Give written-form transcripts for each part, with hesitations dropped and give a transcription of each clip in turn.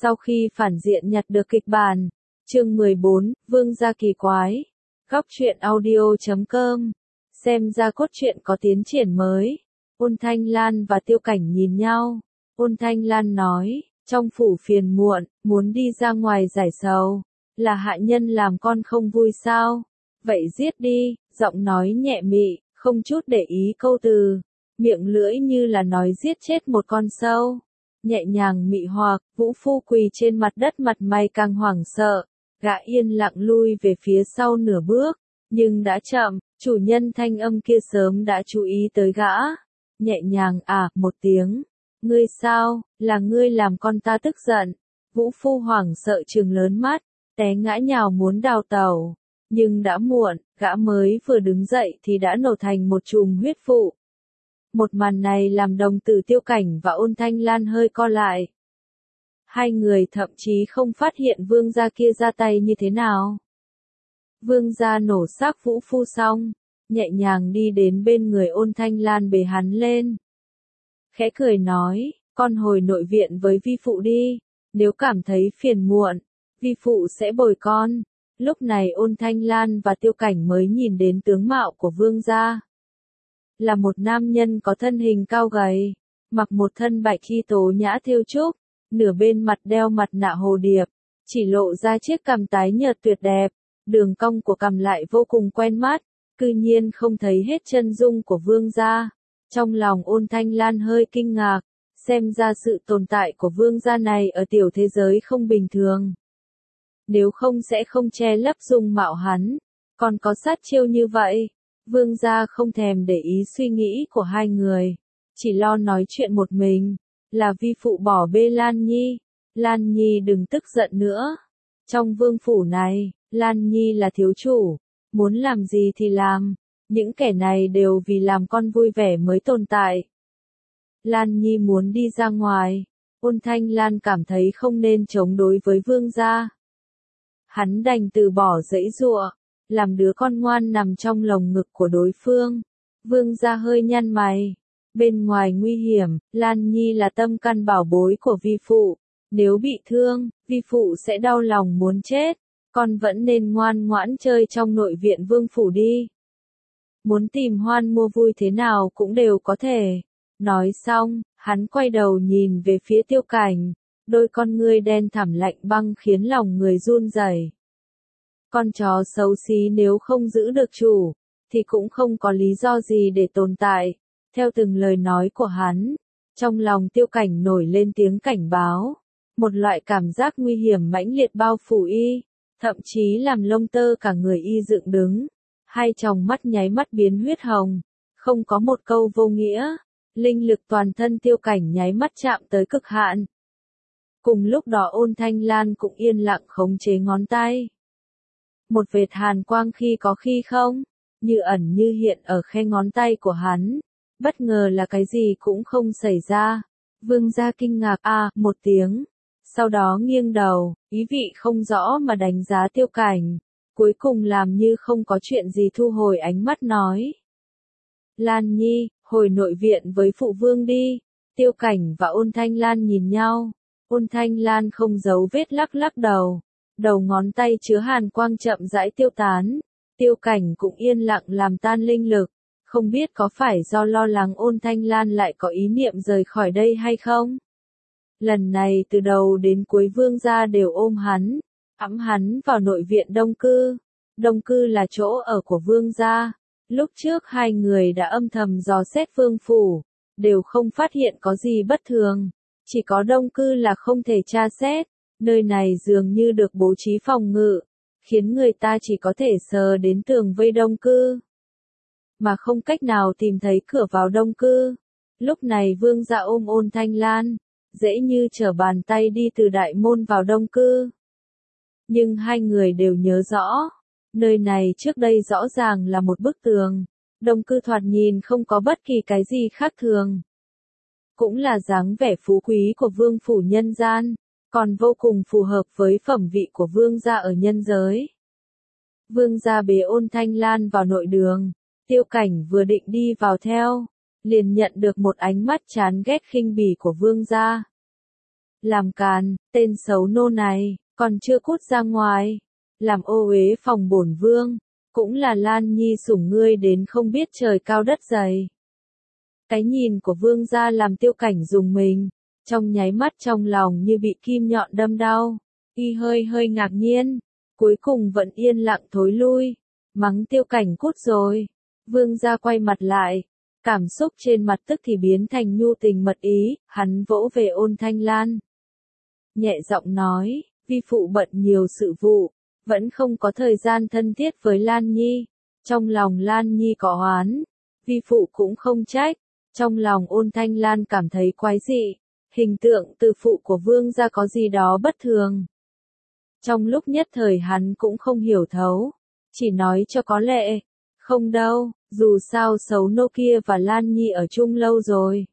Sau khi phản diện nhặt được kịch bản, chương 14, Vương gia kỳ quái. Góc truyện audio.com. Xem ra cốt truyện có tiến triển mới. Ôn Thanh Lan và Tiêu Cảnh nhìn nhau. Ôn Thanh Lan nói, trong phủ phiền muộn, muốn đi ra ngoài giải sầu. Là hạ nhân làm con không vui sao? Vậy giết đi, giọng nói nhẹ mị, không chút để ý câu từ. Miệng lưỡi như là nói giết chết một con sâu. Nhẹ nhàng mị hoặc, Vũ Phu quỳ trên mặt đất, mặt mày càng hoảng sợ. Gã yên lặng lui về phía sau nửa bước, nhưng đã chậm, chủ nhân thanh âm kia sớm đã chú ý tới gã. Nhẹ nhàng một tiếng. Ngươi sao, là ngươi làm con ta tức giận. Vũ Phu hoảng sợ trừng lớn mắt, té ngã nhào muốn đào tẩu. Nhưng đã muộn, gã mới vừa đứng dậy thì đã nổ thành một chùm huyết vụ. Một màn này làm đồng tử Tiêu Cảnh và Ôn Thanh Lan hơi co lại. Hai người thậm chí không phát hiện vương gia kia ra tay như thế nào. Vương gia nổ xác Vũ Phu xong, nhẹ nhàng đi đến bên người Ôn Thanh Lan bế hắn lên. Khẽ cười nói, con hồi nội viện với vi phụ đi, nếu cảm thấy phiền muộn, vi phụ sẽ bồi con. Lúc này Ôn Thanh Lan và Tiêu Cảnh mới nhìn đến tướng mạo của vương gia. Là một nam nhân có thân hình cao gầy, mặc một thân bạch y tố nhã thêu trúc, nửa bên mặt đeo mặt nạ hồ điệp, chỉ lộ ra chiếc cằm tái nhợt tuyệt đẹp, đường cong của cằm lại vô cùng quen mắt, cư nhiên không thấy hết chân dung của vương gia. Trong lòng Ôn Thanh Lan hơi kinh ngạc, xem ra sự tồn tại của vương gia này ở tiểu thế giới không bình thường. Nếu không sẽ không che lấp dung mạo hắn, còn có sát chiêu như vậy. Vương gia không thèm để ý suy nghĩ của hai người, chỉ lo nói chuyện một mình, là vi phụ bỏ bê Lan Nhi. Lan Nhi đừng tức giận nữa. Trong vương phủ này, Lan Nhi là thiếu chủ, muốn làm gì thì làm, những kẻ này đều vì làm con vui vẻ mới tồn tại. Lan Nhi muốn đi ra ngoài, Ôn Thanh Lan cảm thấy không nên chống đối với vương gia. Hắn đành từ bỏ giãy giụa, làm đứa con ngoan nằm trong lồng ngực của đối phương. Vương gia hơi nhăn mày. Bên ngoài nguy hiểm, Lan Nhi là tâm căn bảo bối của vi phụ. Nếu bị thương, vi phụ sẽ đau lòng muốn chết. Con vẫn nên ngoan ngoãn chơi trong nội viện vương phủ đi. Muốn tìm hoan mua vui thế nào cũng đều có thể. Nói xong, hắn quay đầu nhìn về phía Tiêu Cảnh. Đôi con ngươi đen thẳm lạnh băng khiến lòng người run rẩy. Con chó xấu xí nếu không giữ được chủ, thì cũng không có lý do gì để tồn tại. Theo từng lời nói của hắn, trong lòng Tiêu Cảnh nổi lên tiếng cảnh báo. Một loại cảm giác nguy hiểm mãnh liệt bao phủ y, thậm chí làm lông tơ cả người y dựng đứng. Hai tròng mắt nháy mắt biến huyết hồng, không có một câu vô nghĩa. Linh lực toàn thân Tiêu Cảnh nháy mắt chạm tới cực hạn. Cùng lúc đó Ôn Thanh Lan cũng yên lặng khống chế ngón tay. Một vệt hàn quang khi có khi không, như ẩn như hiện ở khe ngón tay của hắn. Bất ngờ là cái gì cũng không xảy ra. Vương gia kinh ngạc một tiếng. Sau đó nghiêng đầu, ý vị không rõ mà đánh giá Tiêu Cảnh. Cuối cùng làm như không có chuyện gì thu hồi ánh mắt nói. Lan Nhi, hồi nội viện với phụ vương đi. Tiêu Cảnh và Ôn Thanh Lan nhìn nhau. Ôn Thanh Lan không giấu vết lắc lắc đầu. Đầu ngón tay chứa hàn quang chậm rãi tiêu tán. Tiêu Cảnh cũng yên lặng làm tan linh lực. Không biết có phải do lo lắng Ôn Thanh Lan lại có ý niệm rời khỏi đây hay không? Lần này từ đầu đến cuối vương gia đều ôm hắn, ẵm hắn vào nội viện Đông Cư. Đông Cư là chỗ ở của vương gia. Lúc trước hai người đã âm thầm dò xét vương phủ, đều không phát hiện có gì bất thường. Chỉ có Đông Cư là không thể tra xét. Nơi này dường như được bố trí phòng ngự, khiến người ta chỉ có thể sờ đến tường vây Đông Cư, mà không cách nào tìm thấy cửa vào Đông Cư. Lúc này vương gia ôm Ôn Thanh Lan, dễ như trở bàn tay đi từ đại môn vào Đông Cư. Nhưng hai người đều nhớ rõ, nơi này trước đây rõ ràng là một bức tường. Đông Cư thoạt nhìn không có bất kỳ cái gì khác thường. Cũng là dáng vẻ phú quý của vương phủ nhân gian, còn vô cùng phù hợp với phẩm vị của vương gia ở nhân giới. Vương gia bế Ôn Thanh Lan vào nội đường. Tiêu Cảnh vừa định đi vào theo, liền nhận được một ánh mắt chán ghét khinh bỉ của vương gia. Làm càn, tên xấu nô này, còn chưa cút ra ngoài. Làm ô uế phòng bổn vương, cũng là Lan Nhi sủng ngươi đến không biết trời cao đất dày. Cái nhìn của vương gia làm Tiêu Cảnh dùng mình, trong nháy mắt trong lòng như bị kim nhọn đâm đau. Y hơi ngạc nhiên, cuối cùng vẫn yên lặng thối lui, mắng Tiêu Cảnh cút rồi. Vương gia quay mặt lại, cảm xúc trên mặt tức thì biến thành nhu tình mật ý, hắn vỗ về Ôn Thanh Lan. Nhẹ giọng nói, vi phụ bận nhiều sự vụ, vẫn không có thời gian thân thiết với Lan Nhi. Trong lòng Lan Nhi có oán, vi phụ cũng không trách. Trong lòng Ôn Thanh Lan cảm thấy quái dị, hình tượng từ phụ của vương gia có gì đó bất thường. Trong lúc nhất thời hắn cũng không hiểu thấu, chỉ nói cho có lệ, không đâu, dù sao xấu nô kia và Lan Nhi ở chung lâu rồi.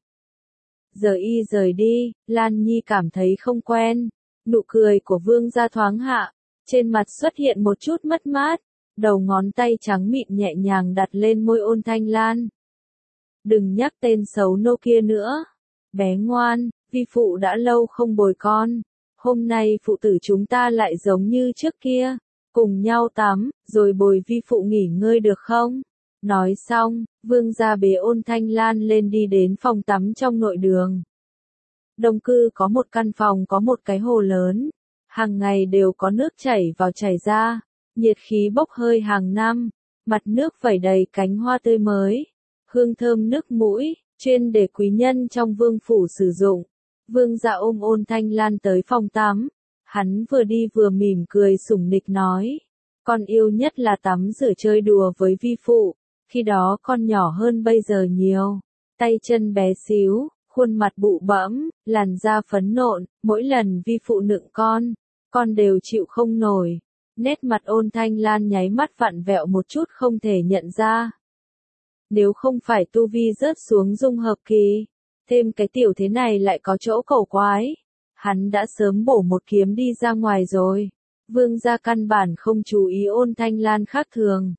Giờ y rời đi, Lan Nhi cảm thấy không quen, nụ cười của vương gia thoáng hạ, trên mặt xuất hiện một chút mất mát, đầu ngón tay trắng mịn nhẹ nhàng đặt lên môi Ôn Thanh Lan. Đừng nhắc tên xấu nô kia nữa, bé ngoan, vi phụ đã lâu không bồi con, hôm nay phụ tử chúng ta lại giống như trước kia, cùng nhau tắm, rồi bồi vi phụ nghỉ ngơi được không? Nói xong, vương gia bế Ôn Thanh Lan lên đi đến phòng tắm trong nội đường. Đông cư có một căn phòng có một cái hồ lớn, hàng ngày đều có nước chảy vào chảy ra, nhiệt khí bốc hơi hàng năm, mặt nước vẩy đầy cánh hoa tươi mới, hương thơm nước mũi, chuyên để quý nhân trong vương phủ sử dụng. Vương gia ôm Ôn Thanh Lan tới phòng tắm, hắn vừa đi vừa mỉm cười sủng nịch nói, con yêu nhất là tắm rửa chơi đùa với vi phụ, khi đó con nhỏ hơn bây giờ nhiều, tay chân bé xíu, khuôn mặt bụ bẫm, làn da phấn nộn, mỗi lần vi phụ nựng con đều chịu không nổi. Nét mặt Ôn Thanh Lan nháy mắt vặn vẹo một chút không thể nhận ra. Nếu không phải tu vi rớt xuống dung hợp kỳ, thêm cái tiểu thế này lại có chỗ cầu quái, hắn đã sớm bổ một kiếm đi ra ngoài rồi. Vương gia căn bản không chú ý Ôn Thanh Lan khác thường,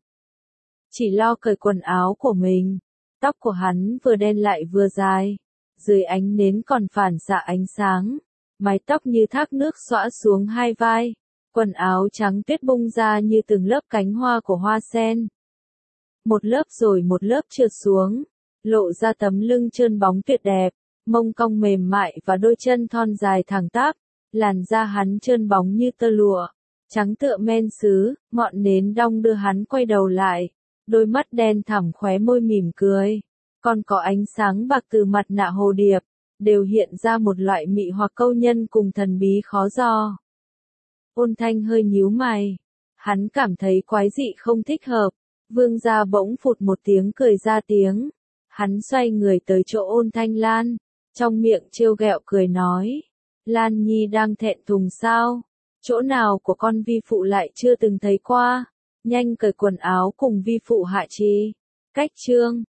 chỉ lo cởi quần áo của mình. Tóc của hắn vừa đen lại vừa dài, dưới ánh nến còn phản xạ ánh sáng, mái tóc như thác nước xõa xuống hai vai, quần áo trắng tuyết bung ra như từng lớp cánh hoa của hoa sen. Một lớp rồi một lớp trượt xuống, lộ ra tấm lưng trơn bóng tuyệt đẹp, mông cong mềm mại và đôi chân thon dài thẳng tắp, làn da hắn trơn bóng như tơ lụa, trắng tựa men sứ, ngọn nến đong đưa hắn quay đầu lại, đôi mắt đen thẳm khóe môi mỉm cười, còn có ánh sáng bạc từ mặt nạ hồ điệp, đều hiện ra một loại mị hoặc câu nhân cùng thần bí khó dò. Ôn Thanh hơi nhíu mày, hắn cảm thấy quái dị không thích hợp. Vương gia bỗng phụt một tiếng cười ra tiếng, hắn xoay người tới chỗ Ôn Thanh Lan, trong miệng trêu ghẹo cười nói, Lan Nhi đang thẹn thùng sao? Chỗ nào của con vi phụ lại chưa từng thấy qua? Nhanh cởi quần áo cùng vi phụ hạ chi. Cách chương